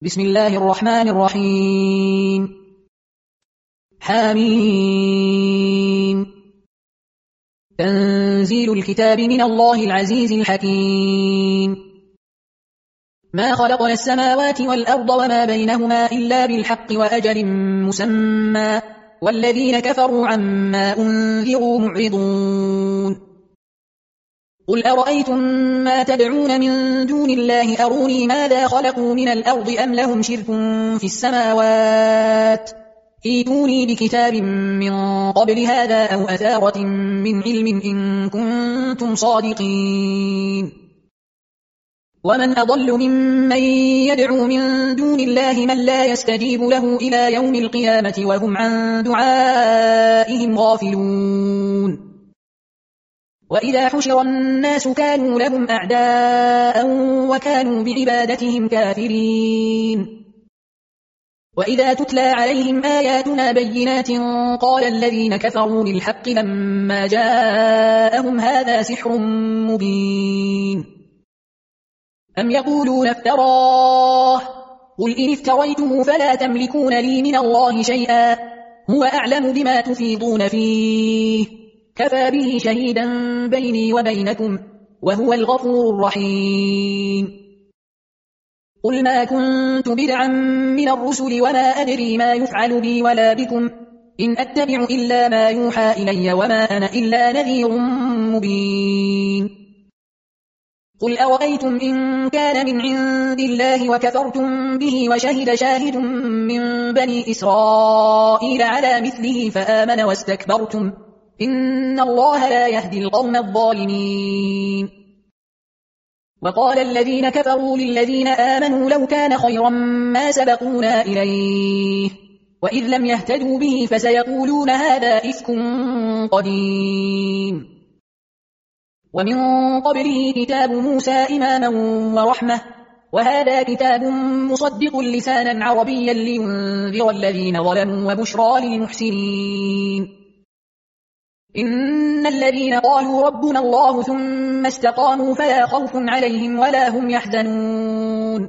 بسم الله الرحمن الرحيم. حميم. تنزيل الكتاب من الله العزيز الحكيم. ما خلقنا السماوات والأرض وما بينهما إلا بالحق وأجل مسمى والذين كفروا عما أنذروا معرضون. قل أرأيتم ما تدعون من دون الله أروني ماذا خلقوا من الأرض أم لهم شرك في السماوات ائتوني بكتاب من قبل هذا أو أثارة من علم إن كنتم صادقين. ومن أضل ممن يدعو من دون الله من لا يستجيب له إلى يوم القيامة وهم عن دعائهم غافلون. وإذا حشر الناس كانوا لهم أعداء وكانوا بعبادتهم كافرين. وإذا تتلى عليهم آياتنا بينات قال الذين كفروا للحق لما جاءهم هذا سحر مبين. أم يقولون افتراه قل إن افتريته فلا تملكون لي من الله شيئا هو أعلم بما تفيضون فيه كفى به شهيدا بيني وبينكم وهو الغفور الرحيم. قل ما كنت بدعا من الرسل وما أدري ما يفعل بي ولا بكم إن أتبع إلا ما يوحى إلي وما أنا إلا نذير مبين. قل أرأيتم إن كان من عند الله وكفرتم به وشهد شاهد من بني إسرائيل على مثله فآمن واستكبرتم إن الله لا يهدي القوم الظالمين. وقال الذين كفروا للذين آمنوا لو كان خيرا ما سبقونا إليه وإذ لم يهتدوا به فسيقولون هذا إفك قديم. ومن قبله كتاب موسى إماما ورحمة وهذا كتاب مصدق لسانا عربيا لينذر الذين ظلموا وبشرى للمحسنين. إن الذين قالوا ربنا الله ثم استقاموا فلا خوف عليهم ولا هم يحزنون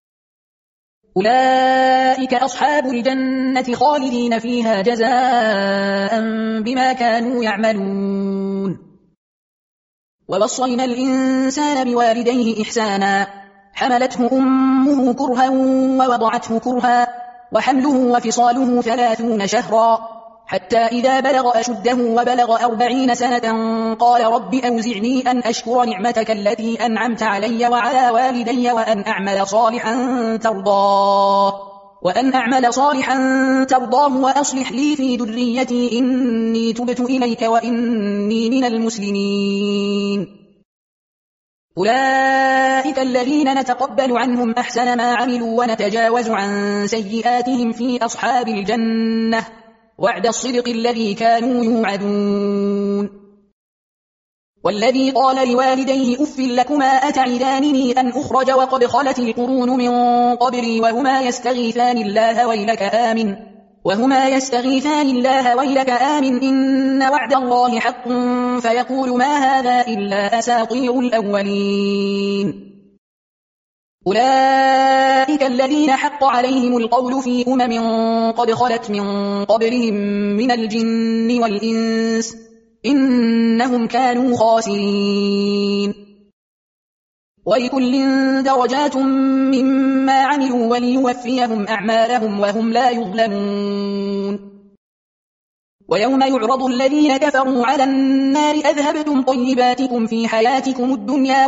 أولئك أصحاب الجنة خالدين فيها جزاء بما كانوا يعملون. ووصينا الإنسان بوالديه إحسانا حملته أمه كرها ووضعته كرها وحمله وفصاله 30 شهرا حتى إذا بلغ أشده وبلغ 40 سنة قال رب أوزعني أن أشكر نعمتك التي أنعمت علي وعلى والدي وأن أعمل صالحا ترضاه وأصلح لي في ذريتي إني تبت إليك وإني من المسلمين. أولئك الذين نتقبل عنهم أحسن ما عملوا ونتجاوز عن سيئاتهم في أصحاب الجنة وعد الصدق الذي كانوا يوعدون. والذي قال لوالديه أف لكما أتعدانني أن أخرج وقد خلت القرون من قبلي وهما يستغيثان الله ويلك آمن إن وعد الله حق فيقول ما هذا إلا أساطير الأولين. أولئك الذين حق عليهم القول في قد خلت من قبلهم من الجن والإنس إنهم كانوا خاسرين. ولكل درجات مما عملوا وليوفيهم أعمالهم وهم لا يظلمون. ويوم يعرض الذين كفروا على النار أذهبتم طيباتكم في حياتكم الدنيا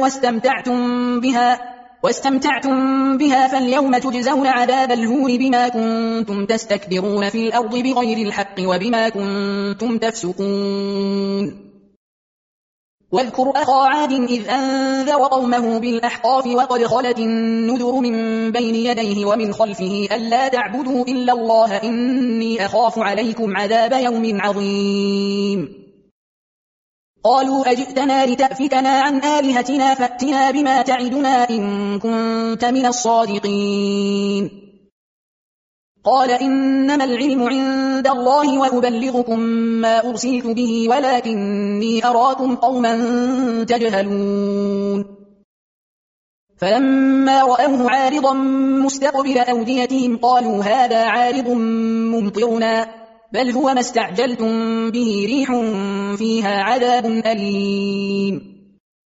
واستمتعتم بها فاليوم تجزون عذاب الهون بما كنتم تستكبرون في الأرض بغير الحق وبما كنتم تفسقون. واذكر أخا عاد إذ أنذر قومه بالأحقاف وقد خلت النذر من بين يديه ومن خلفه ألا تعبدوا إلا الله إني أخاف عليكم عذاب يوم عظيم. قالوا أجئتنا لتأفكنا عن آلهتنا فأتنا بما تعدنا إن كنت من الصادقين. قال إنما العلم عند الله وأبلغكم ما أرسلت به ولكني أراكم قوما تجهلون. فلما رأوه عارضا مستقبل أوديتهم قالوا هذا عارض ممطرنا بل هو ما استعجلتم به ريح فيها عذاب أليم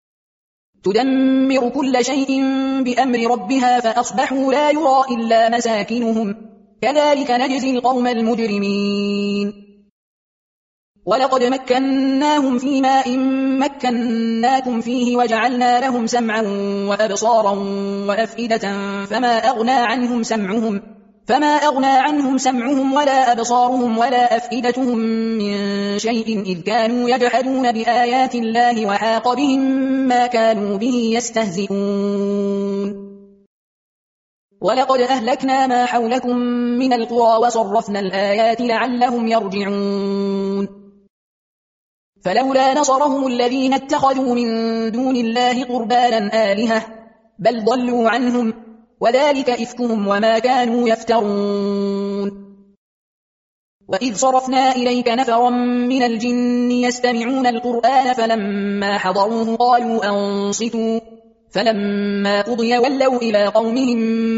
تدمر كل شيء بأمر ربها فأصبحوا لا يرى إلا مساكنهم كذلك نجزي القوم المجرمين ولقد مكناهم في ماء مكناكم فيه وجعلنا لهم سمعا وأبصارا وأفئدة فما أغنى عنهم سمعهم ولا أبصارهم ولا أفئدتهم من شيء إذ كانوا يجحدون بآيات الله وحاق بهم ما كانوا به يستهزئون ولقد أهلكنا ما حولكم من القرى وصرفنا الآيات لعلهم يرجعون فلولا نصرهم الذين اتخذوا من دون الله قربانا آلهة بل ضلوا عنهم وذلك إفكهم وما كانوا يفترون وإذ صرفنا إليك نفرا من الجن يستمعون القرآن فلما حضروه قالوا أنصتوا فلما قضي ولوا إلى قومهم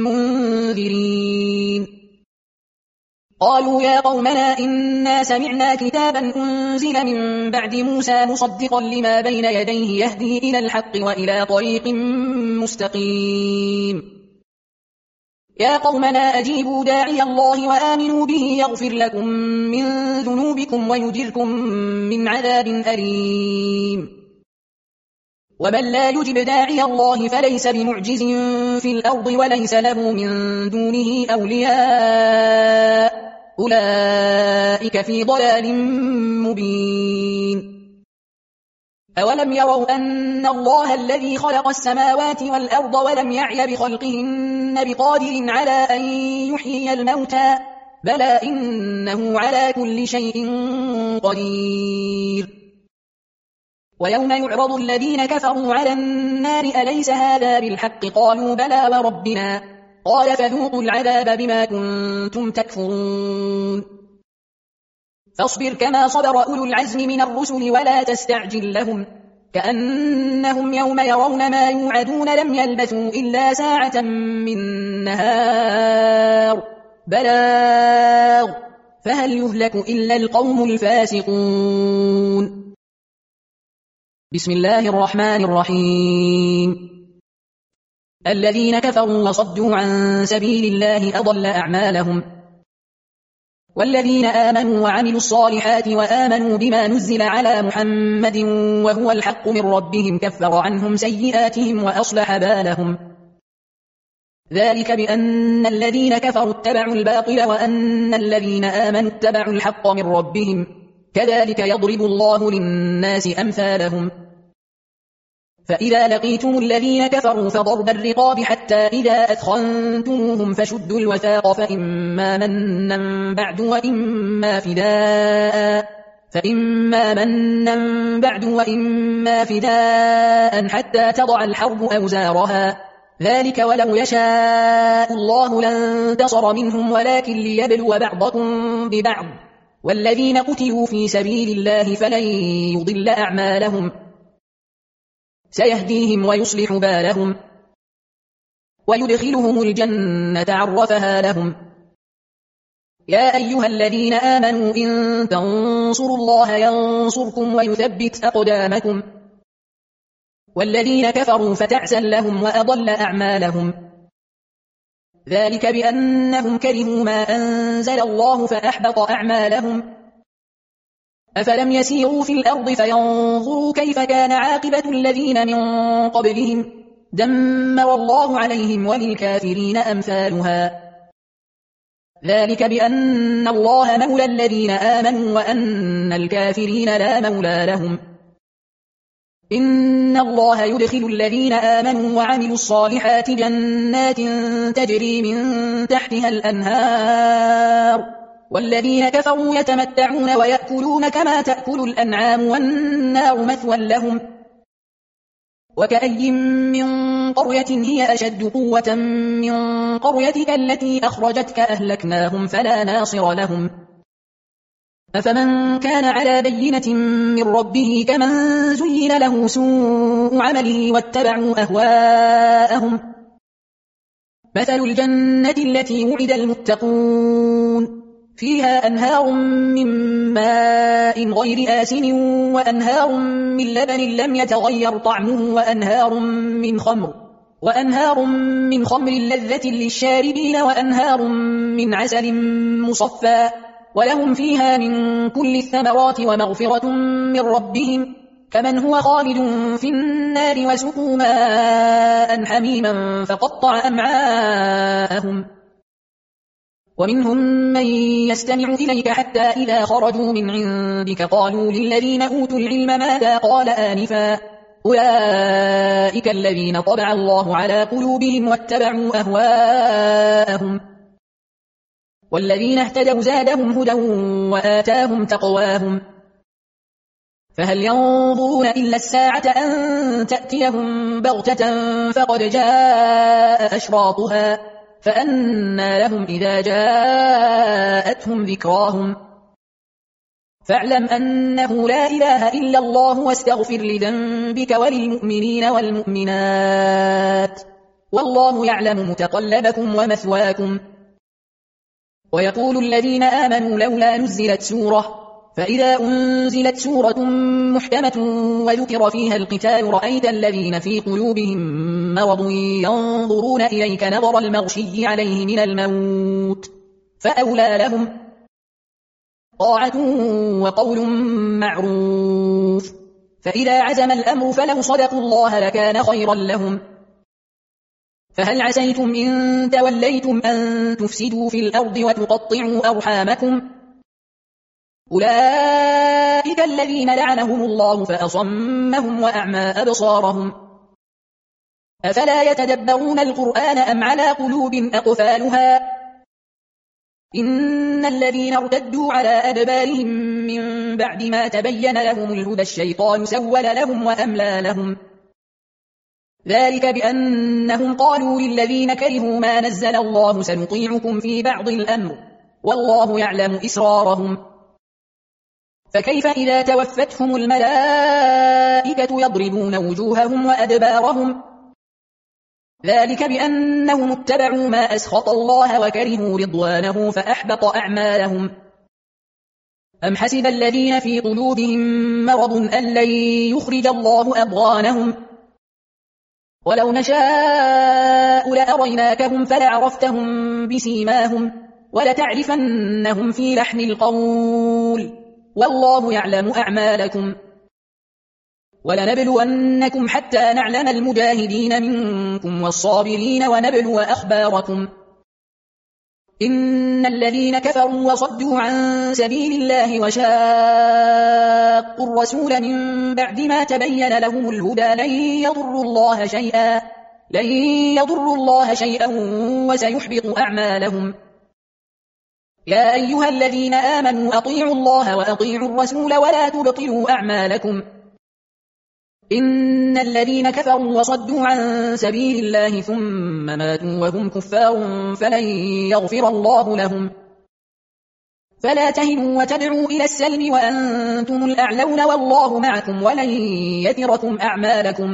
منذرين قالوا يا قومنا إنا سمعنا كتابا أنزل من بعد موسى مصدقا لما بين يديه يهدي إلى الحق وإلى طريق مستقيم يا قومنا أجيبوا داعي الله وآمنوا به يغفر لكم من ذنوبكم ويجركم من عذاب أليم ومن لا يجب داعي الله فليس بمعجز في الأرض وليس له من دونه أولياء أولئك في ضلال مبين أولم يروا أن الله الذي خلق السماوات والأرض ولم يعي بخلقهن بقادر على أن يحيي الموتى بلى إنه على كل شيء قدير ويوم يعرض الذين كفروا على النار أليس هذا بالحق قالوا بلى وربنا قال فذوقوا العذاب بما كنتم تكفرون فاصبر كما صبر أولو العزم من الرسل ولا تستعجل لهم كأنهم يوم يرون ما يوعدون لم يلبثوا إلا ساعة من نهار بلاغ فهل يهلك إلا القوم الفاسقون بسم الله الرحمن الرحيم الذين كفروا وصدوا عن سبيل الله أضل أعمالهم والذين آمنوا وعملوا الصالحات وآمنوا بما نزل على محمد وهو الحق من ربهم كفر عنهم سيئاتهم وأصلح بالهم ذلك بأن الذين كفروا اتبعوا الباطل وأن الذين آمنوا اتبعوا الحق من ربهم كذلك يضرب الله للناس أمثالهم فإذا لقيتم الذين كفروا فضرب الرقاب حتى إذا أثخنتموهم فشدوا الوثاق فإما منا بعد وإما فداء حتى تضع الحرب أوزارها ذلك ولو يشاء الله لانتصر منهم ولكن ليبلو بعضكم ببعض والذين قتلوا في سبيل الله فلن يضل أعمالهم سيهديهم ويصلح بالهم ويدخلهم الجنة عرفها لهم يا أيها الذين آمنوا إن تنصروا الله ينصركم ويثبت أقدامكم والذين كفروا فتعسا لهم وأضل أعمالهم ذلك بأنهم كرهوا ما أنزل الله فأحبط أعمالهم أفلم يسيروا في الأرض فينظروا كيف كان عاقبة الذين من قبلهم دمر الله عليهم وللكافرين أمثالها ذلك بأن الله مولى الذين آمنوا وأن الكافرين لا مولى لهم إن الله يدخل الذين آمنوا وعملوا الصالحات جنات تجري من تحتها الأنهار والذين كفروا يتمتعون ويأكلون كما تأكل الأنعام والنار مثوى لهم وكأي من قرية هي أشد قوة من قريتك التي أخرجتك أهلكناهم فلا ناصر لهم أفمن كان على بينة من ربه كمن زين له سوء عمله واتبعوا أهواءهم. مثل الجنة التي وعد المتقون فيها أنهار من ماء غير آسن وأنهار من لبن لم يتغير طعمه وأنهار من خمر لذة للشاربين وأنهار من عسل مصفى ولهم فيها من كل الثمرات ومغفرة من ربهم كمن هو خالد في النار وسقوا ماء حميما فقطع أمعاءهم. ومنهم من يستمع إليك حتى إذا خرجوا من عندك قالوا للذين أوتوا العلم ماذا قال آنفا أولئك الذين طبع الله على قلوبهم واتبعوا أهواءهم والذين اهتدوا زادهم هدى وآتاهم تقواهم. فهل ينظرون إلا الساعة أن تأتيهم بغتة فقد جاء أشراطها فأنى لهم إذا جاءتهم ذكراهم. فاعلم أنه لا إله إلا الله واستغفر لذنبك وللمؤمنين والمؤمنات والله يعلم متقلبكم ومثواكم. ويقول الذين آمنوا لولا نزلت سورة فإذا أنزلت سورة محكمة وذكر فيها القتال رأيت الذين في قلوبهم مرض ينظرون إليك نظر المغشي عليه من الموت فأولى لهم طاعة وقول معروف. فإذا عزم الأمر فلو صدقوا الله لكان خيرا لهم. فهل عسيتم إن توليتم أن تفسدوا في الأرض وتقطعوا أرحامكم أولئك الذين لعنهم الله فأصمهم وأعمى أبصارهم. أفلا يتدبرون القرآن أم على قلوب أقفالها إن الذين ارتدوا على أدبارهم من بعد ما تبين لهم الهدى الشيطان سول لهم وأملى لهم ذلك بأنهم قالوا للذين كرهوا ما نزل الله سنطيعكم في بعض الأمر والله يعلم إسرارهم. فكيف إذا توفتهم الملائكة يضربون وجوههم وأدبارهم ذلك بأنهم اتبعوا ما أسخط الله وكرهوا رضوانه فأحبط أعمالهم. أم حسب الذين في قلوبهم مرض أن لن يخرج الله أضغانهم ولو نشاء لأريناكهم فلعرفتهم بسيماهم ولتعرفنهم في لحن القول والله يعلم أعمالكم. ولنبلونكم حتى نعلم المجاهدين منكم والصابرين ونبلو أخباركم. إن الذين كفروا وصدوا عن سبيل الله وشاقوا الرسول من بعد ما تبين لهم الهدى لن يضروا الله شيئا وسيحبط أعمالهم. يا أيها الذين آمنوا أطيعوا الله وأطيعوا الرسول ولا تبطلوا أعمالكم. إن الذين كفروا وصدوا عن سبيل الله ثم ماتوا وهم كفار فلن يغفر الله لهم. فلا تهنوا وتدعوا إلى السلم وأنتم الأعلون والله معكم ولن يتركم أعمالكم.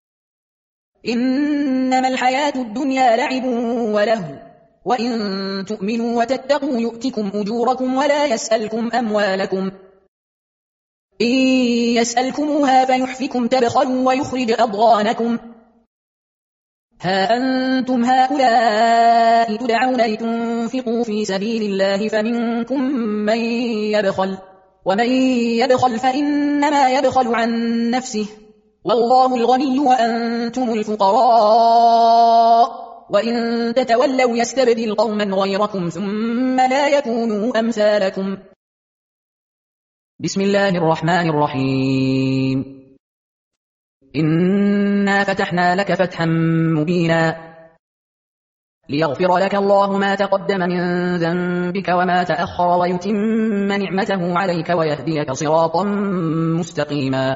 إنما الحياة الدنيا لعب ولهو وإن تؤمنوا وتتقوا يؤتكم أجوركم ولا يسألكم أموالكم. إن يسألكموها فيحفكم تبخلوا ويخرج أضغانكم. ها أنتم هؤلاء تدعون لتنفقوا في سبيل الله فمنكم من يبخل ومن يبخل فإنما يبخل عن نفسه والله الغني وأنتم الفقراء وإن تتولوا يستبدل قوما غيركم ثم لا يكونوا أمثالكم. بسم الله الرحمن الرحيم. إنا فتحنا لك فتحا مبينا ليغفر لك الله ما تقدم من ذنبك وما تأخر ويتم نعمته عليك ويهديك صراطا مستقيما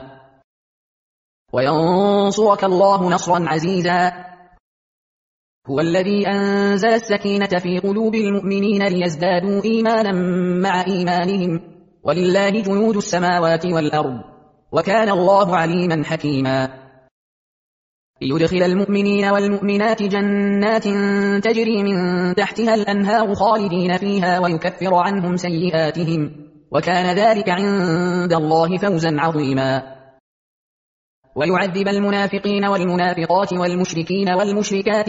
وينصرك الله نصرا عزيزا. هو الذي أنزل السكينة في قلوب المؤمنين ليزدادوا إيمانا مع إيمانهم ولله جنود السماوات والأرض وكان الله عليما حكيما ليدخل المؤمنين والمؤمنات جنات تجري من تحتها الأنهار خالدين فيها ويكفر عنهم سيئاتهم وكان ذلك عند الله فوزا عظيما ويعذب المنافقين والمنافقات والمشركين والمشركات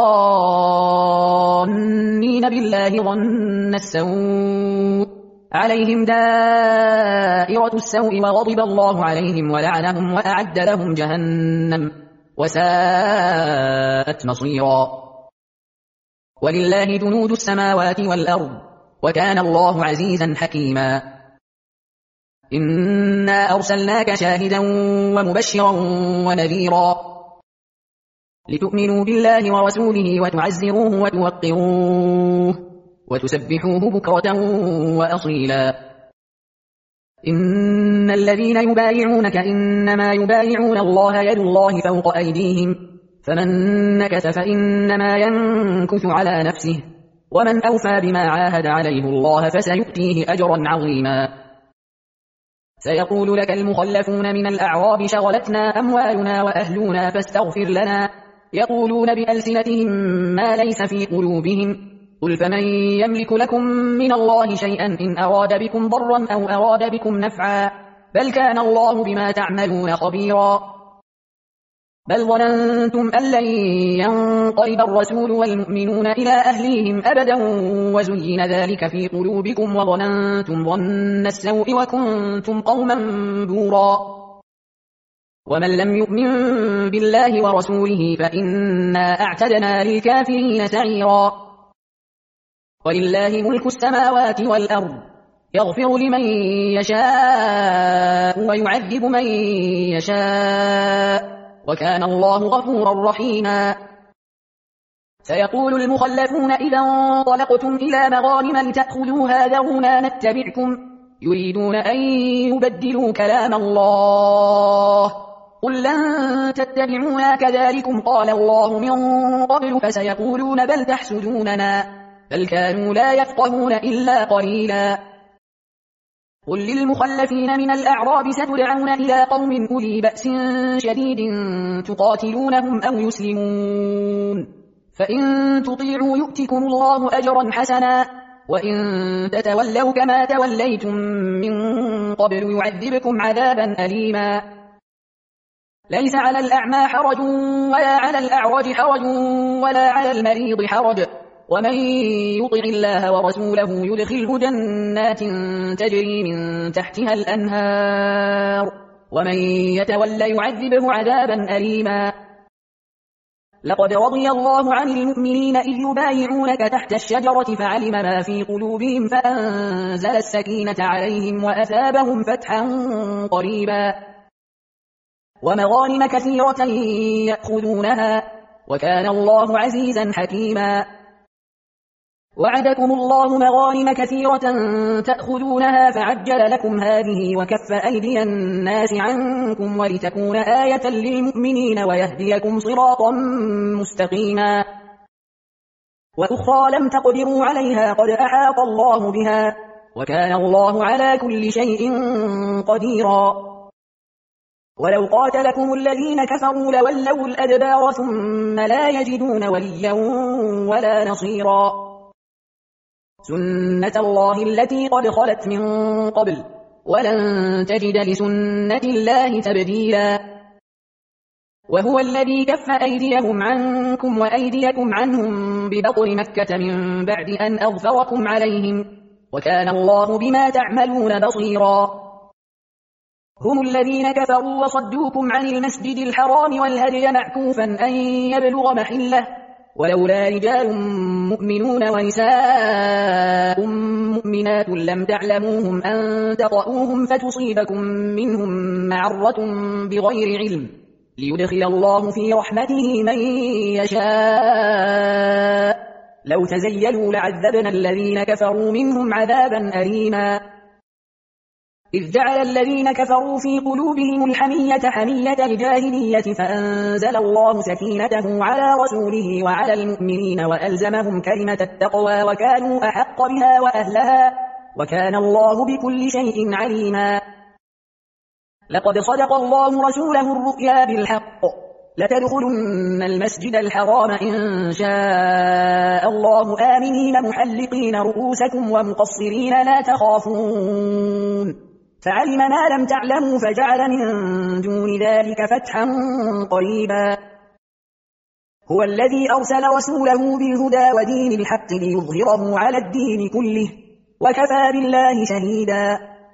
الظانين بالله ظن السوء عليهم دائرة السوء وغضب الله عليهم ولعنهم وأعد لهم جهنم وساءت مصيرا ولله جنود السماوات والأرض وكان الله عزيزا حكيما إنا أرسلناك شاهدا ومبشرا ونذيرا لتؤمنوا بالله ورسوله وتعزروه وتوقروه وتسبحوه بكرة وأصيلا إن الذين يبايعونك إنما يبايعون الله يد الله فوق أيديهم فمن نكث فإنما ينكث على نفسه ومن أوفى بما عاهد عليه الله فسيؤتيه أجرا عظيما سيقول لك المخلفون من الأعراب شغلتنا أموالنا وأهلنا فاستغفر لنا يقولون بألسنتهم ما ليس في قلوبهم قل فمن يملك لكم من الله شيئا إن أراد بكم ضرا أو أراد بكم نفعا بل كان الله بما تعملون خبيرا بل ظننتم أن لن ينقلب الرسول والمؤمنون إلى أهليهم أبدا وزين ذلك في قلوبكم وظننتم ظن السوء وكنتم قوما بورا ومن لم يؤمن بالله ورسوله فإنا أعتدنا للكافرين سعيرا ولله ملك السماوات والأرض يغفر لمن يشاء ويعذب من يشاء وكان الله غفورا رحيما سيقول المخلفون إذا انطلقتم إلى مغانم لتأخذوها ذرونا نتبعكم يريدون أن يبدلوا كلام الله قل لن تتبعونا كذلكم قال الله من قبل فسيقولون بل تحسدوننا بل كانوا لا يفقهون إلا قليلا قل للمخلفين من الأعراب ستدعون إلى قوم أولي بأس شديد تقاتلونهم أو يسلمون فإن تطيعوا يؤتكم الله أجرا حسنا وإن تتولوا كما توليتم من قبل يعذبكم عذابا أليما ليس على الأعمى حرج ولا على الأعرج حرج ولا على المريض حرج ومن يطع الله ورسوله يدخله جنات تجري من تحتها الأنهار ومن يتولى يعذبه عذابا أليما لقد رضي الله عن المؤمنين إذ يبايعونك تحت الشجرة فعلم ما في قلوبهم فأنزل السكينة عليهم وأثابهم فتحا قريبا ومغانم كثيرة يأخذونها وكان الله عزيزا حكيما وعدكم الله مغانم كثيرة تأخذونها فعجل لكم هذه وكف أيدي الناس عنكم ولتكون آية للمؤمنين ويهديكم صراطا مستقيما وأخرى لم تقدروا عليها قد أحاط الله بها وكان الله على كل شيء قديرا ولو قاتلكم الذين كفروا لولوا الأدبار ثم لا يجدون وليا ولا نصيرا سنة الله التي قد خلت من قبل ولن تجد لسنة الله تبديلا وهو الذي كف أيديهم عنكم وأيديكم عنهم ببطن مكة من بعد أن أغفركم عليهم وكان الله بما تعملون بصيرا هم الذين كفروا وصدوكم عن المسجد الحرام والهدي معكوفا أن يبلغ محله ولولا رجال مؤمنون ونساء مؤمنات لم تعلموهم أن تطؤوهم فتصيبكم منهم معرة بغير علم ليدخل الله في رحمته من يشاء لو تزيلوا لعذبنا الذين كفروا منهم عذابا أليما إذ جعل الذين كفروا في قلوبهم الحمية حمية الجاهلية فأنزل الله سكينته على رسوله وعلى المؤمنين وألزمهم كلمة التقوى وكانوا أحق بها وأهلها وكان الله بكل شيء عليما. لقد صدق الله رسوله الرؤيا بالحق لتدخلن المسجد الحرام إن شاء الله آمنين محلقين رؤوسكم ومقصرين لا تخافون فعلم ما لم تعلموا فجعل من دون ذلك فتحا قريبا. هو الذي أرسل رسوله بالهدى ودين الحق ليظهره على الدين كله وكفى بالله شهيدا.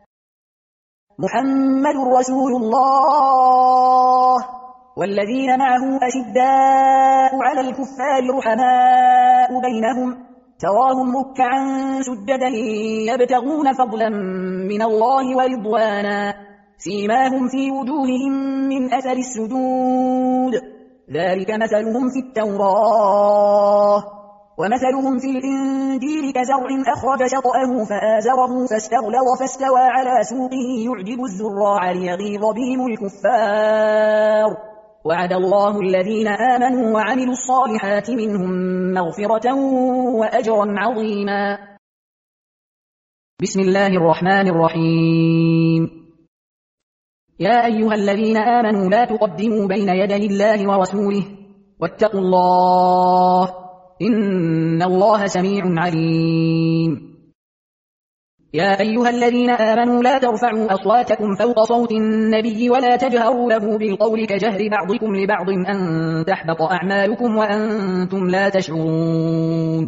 محمد رسول الله والذين معه أشداء على الكفار رحماء بينهم تراهم ركعا سجدا يبتغون فضلا من الله ورضوانا سيماهم في وجوههم من أثر السجود ذلك مثلهم في التوراة ومثلهم في الإنجيل كزرع أخرج شطأه فآزره فاستغلظ فاستوى على سوقه يعجب الزراع ليغيظ بهم الكفار وعد الله الذين آمنوا وعملوا الصالحات منهم مغفرة وأجرا عظيما. بسم الله الرحمن الرحيم. يا أيها الذين آمنوا لا تقدموا بين يدي الله ورسوله واتقوا الله إن الله سميع عليم. يا أيها الذين آمنوا لا ترفعوا أصواتكم فوق صوت النبي ولا تجهروا له بالقول كجهر بعضكم لبعض أن تحبط أعمالكم وأنتم لا تشعرون.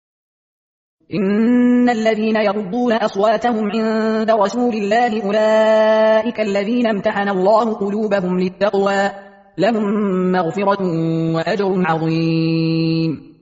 إن الذين يغضون أصواتهم عند رسول الله أولئك الذين امتحن الله قلوبهم للتقوى لهم مغفرة وأجر عظيم.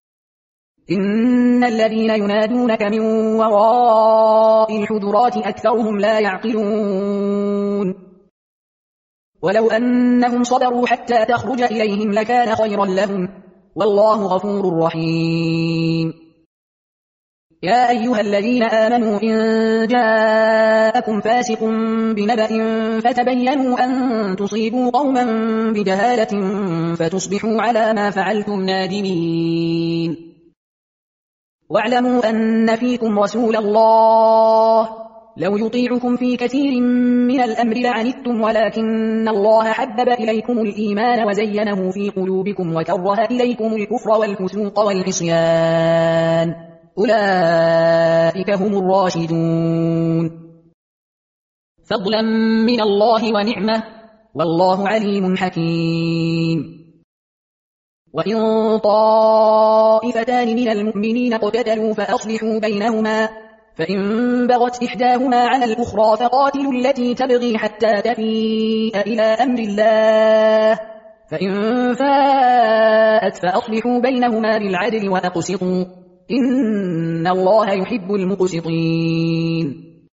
إن الذين ينادونك من وراء الحجرات أكثرهم لا يعقلون ولو أنهم صبروا حتى تخرج إليهم لكان خيرا لهم والله غفور رحيم. يا أيها الذين آمنوا إن جاءكم فاسق بنبأ فتبينوا أن تصيبوا قوما بجهالة فتصبحوا على ما فعلتم نادمين. واعلموا أن فيكم رسول الله لو يطيعكم في كثير من الأمر لعنتم ولكن الله حبب إليكم الإيمان وزينه في قلوبكم وكره إليكم الكفر والفسوق والعصيان أولئك هم الراشدون فضلا من الله ونعمة والله عليم حكيم. وإن طائفتان من المؤمنين اقتتلوا فأصلحوا بينهما فإن بغت إحداهما على الأخرى فقاتلوا التي تبغي حتى تفيء إلى أمر الله فإن فاءت فأصلحوا بينهما بالعدل وأقسطوا إن الله يحب المقسطين.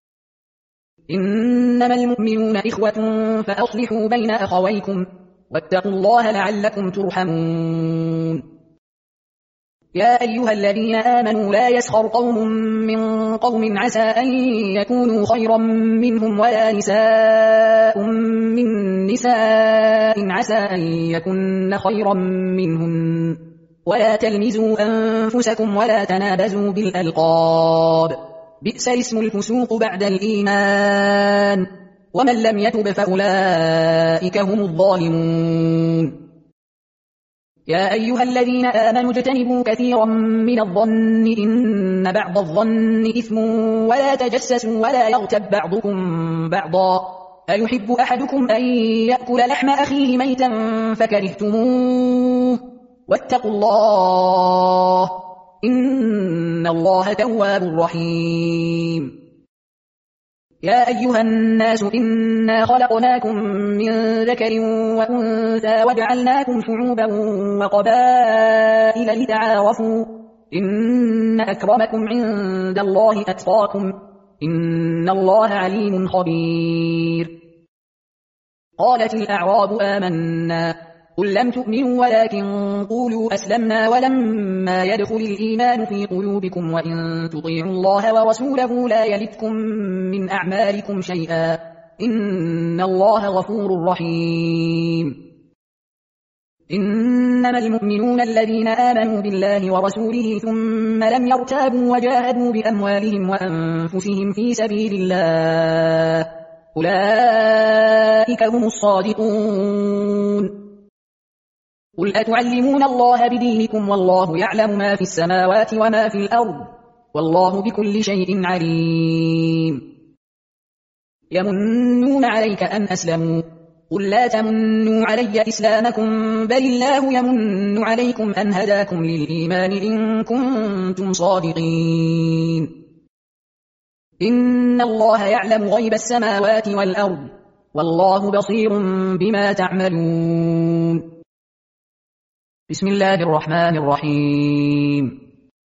إنما المؤمنون إخوة فأصلحوا بين أخويكم واتقوا الله لعلكم ترحمون. يا أيها الذين آمنوا لا يسخر قوم من قوم عسى أن يكونوا خيرا منهم ولا نساء من نساء عسى أن يكن خيرا منهن ولا تلمزوا أنفسكم ولا تنابزوا بالألقاب بئس الاسم الفسوق بعد الإيمان ومن لم يتب فأولئك هم الظالمون. يا أيها الذين آمنوا اجتنبوا كثيرا من الظن إن بعض الظن إثم ولا تجسسوا ولا يغتب بعضكم بعضا أيحب أحدكم أن يأكل لحم أخيه ميتا فكرهتموه واتقوا الله إن الله تواب رحيم. يا أيها الناس إنا خلقناكم من ذكر وأنثى وجعلناكم شعوبا وقبائل لتعارفوا إن أكرمكم عند الله أتقاكم إن الله عليم خبير. قالت الأعراب آمنا قل لم تؤمنوا ولكن قولوا أسلمنا ولما يدخل الإيمان في قلوبكم وإن تطيعوا الله ورسوله لا يلتكم من أعمالكم شيئا إن الله غفور رحيم. إنما المؤمنون الذين آمنوا بالله ورسوله ثم لم يرتابوا وجاهدوا بأموالهم وأنفسهم في سبيل الله أولئك هم الصادقون. قل أتعلمون الله بدينكم والله يعلم ما في السماوات وما في الأرض والله بكل شيء عليم. يمنون عليك أن أسلموا قل لا تمنوا علي إسلامكم بل الله يمن عليكم أن هداكم للإيمان إن كنتم صادقين. إن الله يعلم غيب السماوات والأرض والله بصير بما تعملون. بسم الله الرحمن الرحيم.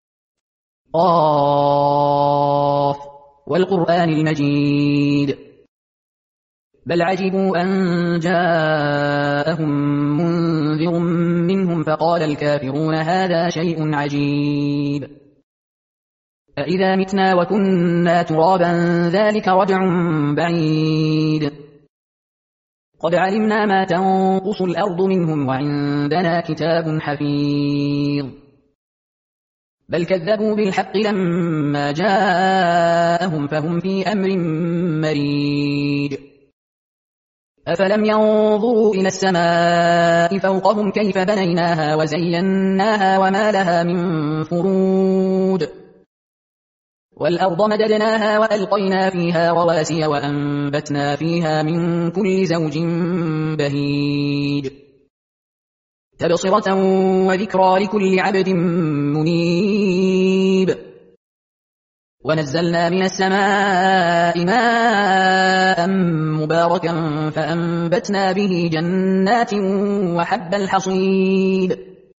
قاف والقرآن المجيد بل عجبوا أن جاءهم منذر منهم فقال الكافرون هذا شيء عجيب أإذا متنا وكنا ترابا ذلك رجع بعيد قد علمنا ما تنقص الأرض منهم وعندنا كتاب حفيظ بل كذبوا بالحق لما جاءهم فهم في أمر مريج أفلم ينظروا إلى السماء فوقهم كيف بنيناها وزيناها وما لها من فروج والأرض مددناها وألقينا فيها رواسي وأنبتنا فيها من كل زوج بهيج تبصرة وذكرى لكل عبد منيب ونزلنا من السماء ماء مباركا فأنبتنا به جنات وحب الحصيد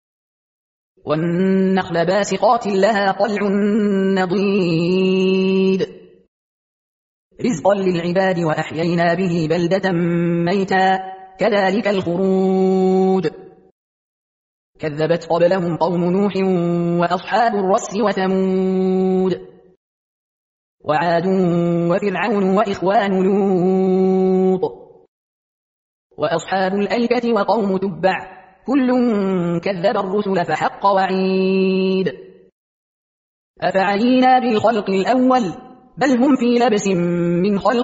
والنخل باسقات لها طلع نضيد رزقا للعباد وأحيينا به بلدة ميتا كذلك الخروج كذبت قبلهم قوم نوح وأصحاب الرس وثمود وعاد وفرعون وإخوان لوط وأصحاب الأيكة وقوم تبع كل كذب الرسل فحق وعيد أفعينا بالخلق الأول بل هم في لبس من خلق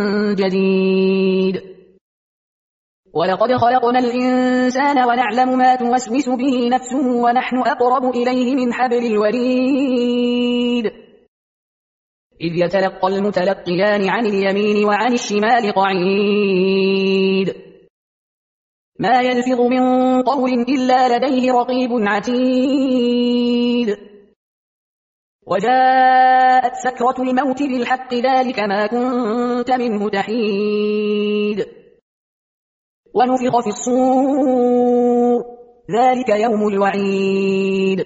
جديد ولقد خلقنا الإنسان ونعلم ما توسوس به نفسه ونحن أقرب إليه من حبل الوريد إذ يتلقى المتلقيان عن اليمين وعن الشمال قعيد ما يلفظ من قول إلا لديه رقيب عتيد وجاءت سكرة الموت بالحق ذلك ما كنت منه تحيد ونفخ في الصور ذلك يوم الوعيد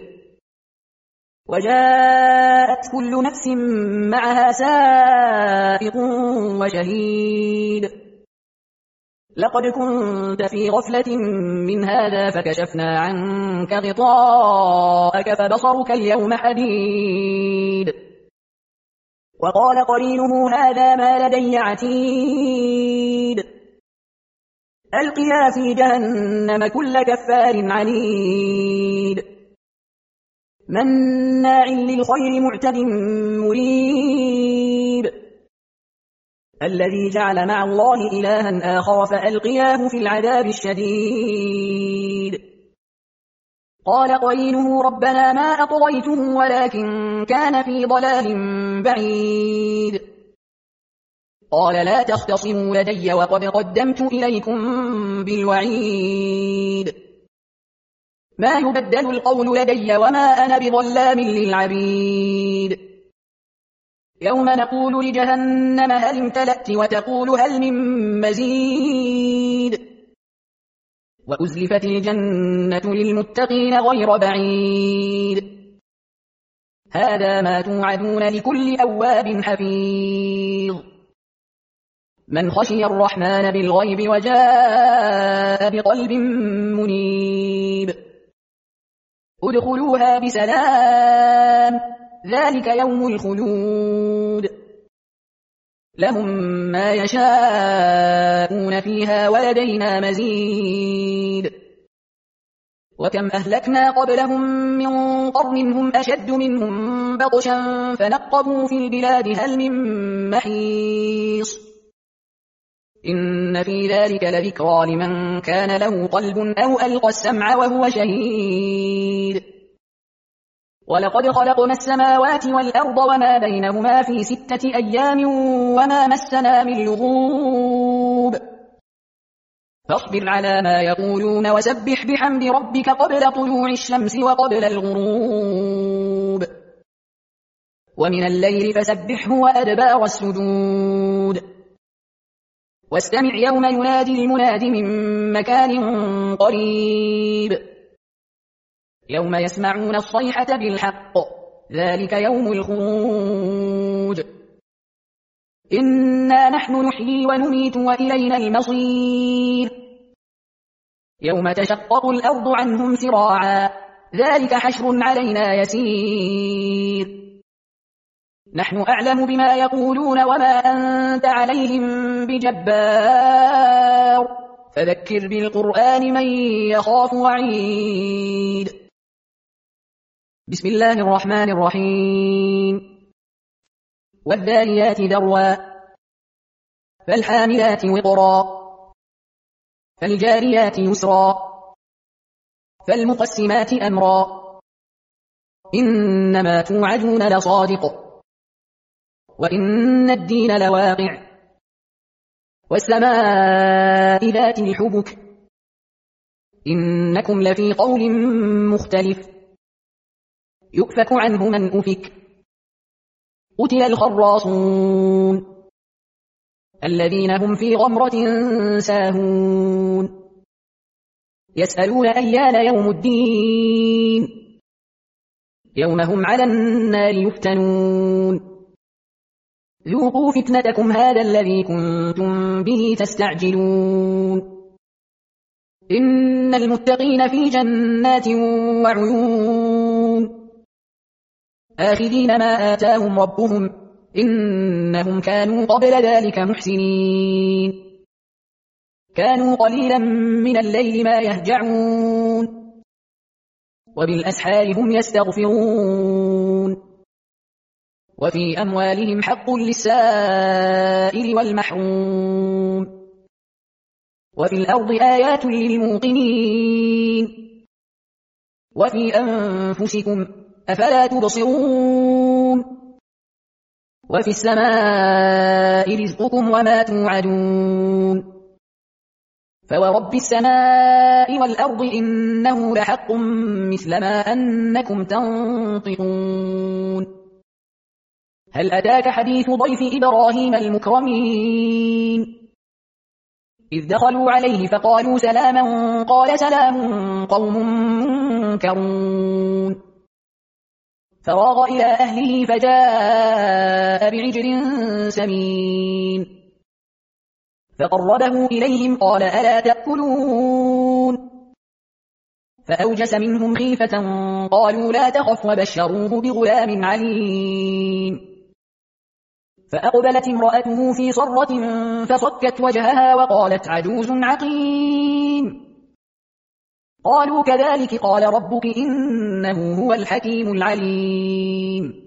وجاءت كل نفس معها سائق وشهيد لقد كنت في غفلة من هذا فكشفنا عنك غطاءك فبصرك اليوم حديد وقال قرينه هذا ما لدي عتيد ألقيا في جهنم كل كفار عنيد مناع للخير معتد مريب الذي جعل مع الله إلها آخر فألقياه في العذاب الشديد قال قرينه ربنا ما أطغيته ولكن كان في ضلال بعيد قال لا تختصموا لدي وقد قدمت إليكم بالوعيد ما يبدل القول لدي وما أنا بظلام للعبيد يوم نقول لجهنم هل امتلأت وتقول هل من مزيد وأزلفت الجنة للمتقين غير بعيد هذا ما توعدون لكل أواب حفيظ من خشي الرحمن بالغيب وجاء بقلب منيب ادخلوها بسلام ذلك يوم الخلود لهم ما يشاءون فيها ولدينا مزيد وكم أهلكنا قبلهم من قرن هم أشد منهم بطشا فنقبوا في البلاد هل من محيص إن في ذلك لذكرى لمن كان له قلب أو ألقى السمع وهو شهيد ولقد خلقنا السماوات والأرض وما بينهما في 6 أيام وما مسنا من لغوب فاصبر على ما يقولون وسبح بحمد ربك قبل طلوع الشمس وقبل الغروب ومن الليل فسبحه وأدبار السجود واستمع يوم ينادي المناد من مكان قريب يوم يسمعون الصيحة بالحق ذلك يوم الخروج إنا نحن نحيي ونميت وإلينا المصير يوم تشقق الأرض عنهم سراعا ذلك حشر علينا يسير نحن أعلم بما يقولون وما أنت عليهم بجبار فذكر بالقرآن من يخاف وعيد بسم الله الرحمن الرحيم والذاريات ذروا فالحاملات وقرا فالجاريات يسرا فالمقسمات أمرا إنما توعدون لصادق وإن الدين لواقع والسماء ذات الحبك إنكم لفي قول مختلف يؤفك عنه من أفك قتل الخراصون الذين هم في غمرة ساهون يسألون أيان يوم الدين يوم هم على النار يفتنون ذوقوا فتنتكم هذا الذي كنتم به تستعجلون إن المتقين في جنات وعيون آخذين ما آتاهم ربهم إنهم كانوا قبل ذلك محسنين كانوا قليلا من الليل ما يهجعون وبالأسحار هم يستغفرون وفي أموالهم حق للسائل والمحروم وفي الأرض آيات للموقنين وفي أنفسكم أفلا تبصرون وفي السماء رزقكم وما توعدون فورب السماء والأرض إنه لحق مثل ما أنكم تنطقون هل أتاك حديث ضيف إبراهيم المكرمين إذ دخلوا عليه فقالوا سلاما قال سلام قوم منكرون فراغ إلى أهله فجاء بعجل سمين فقربه إليهم قال ألا تأكلون فأوجس منهم خيفة قالوا لا تخف وبشروه بغلام عليم فأقبلت امرأته في صرة فصكت وجهها وقالت عجوز عقيم قالوا كذلك قال ربك إنه هو الحكيم العليم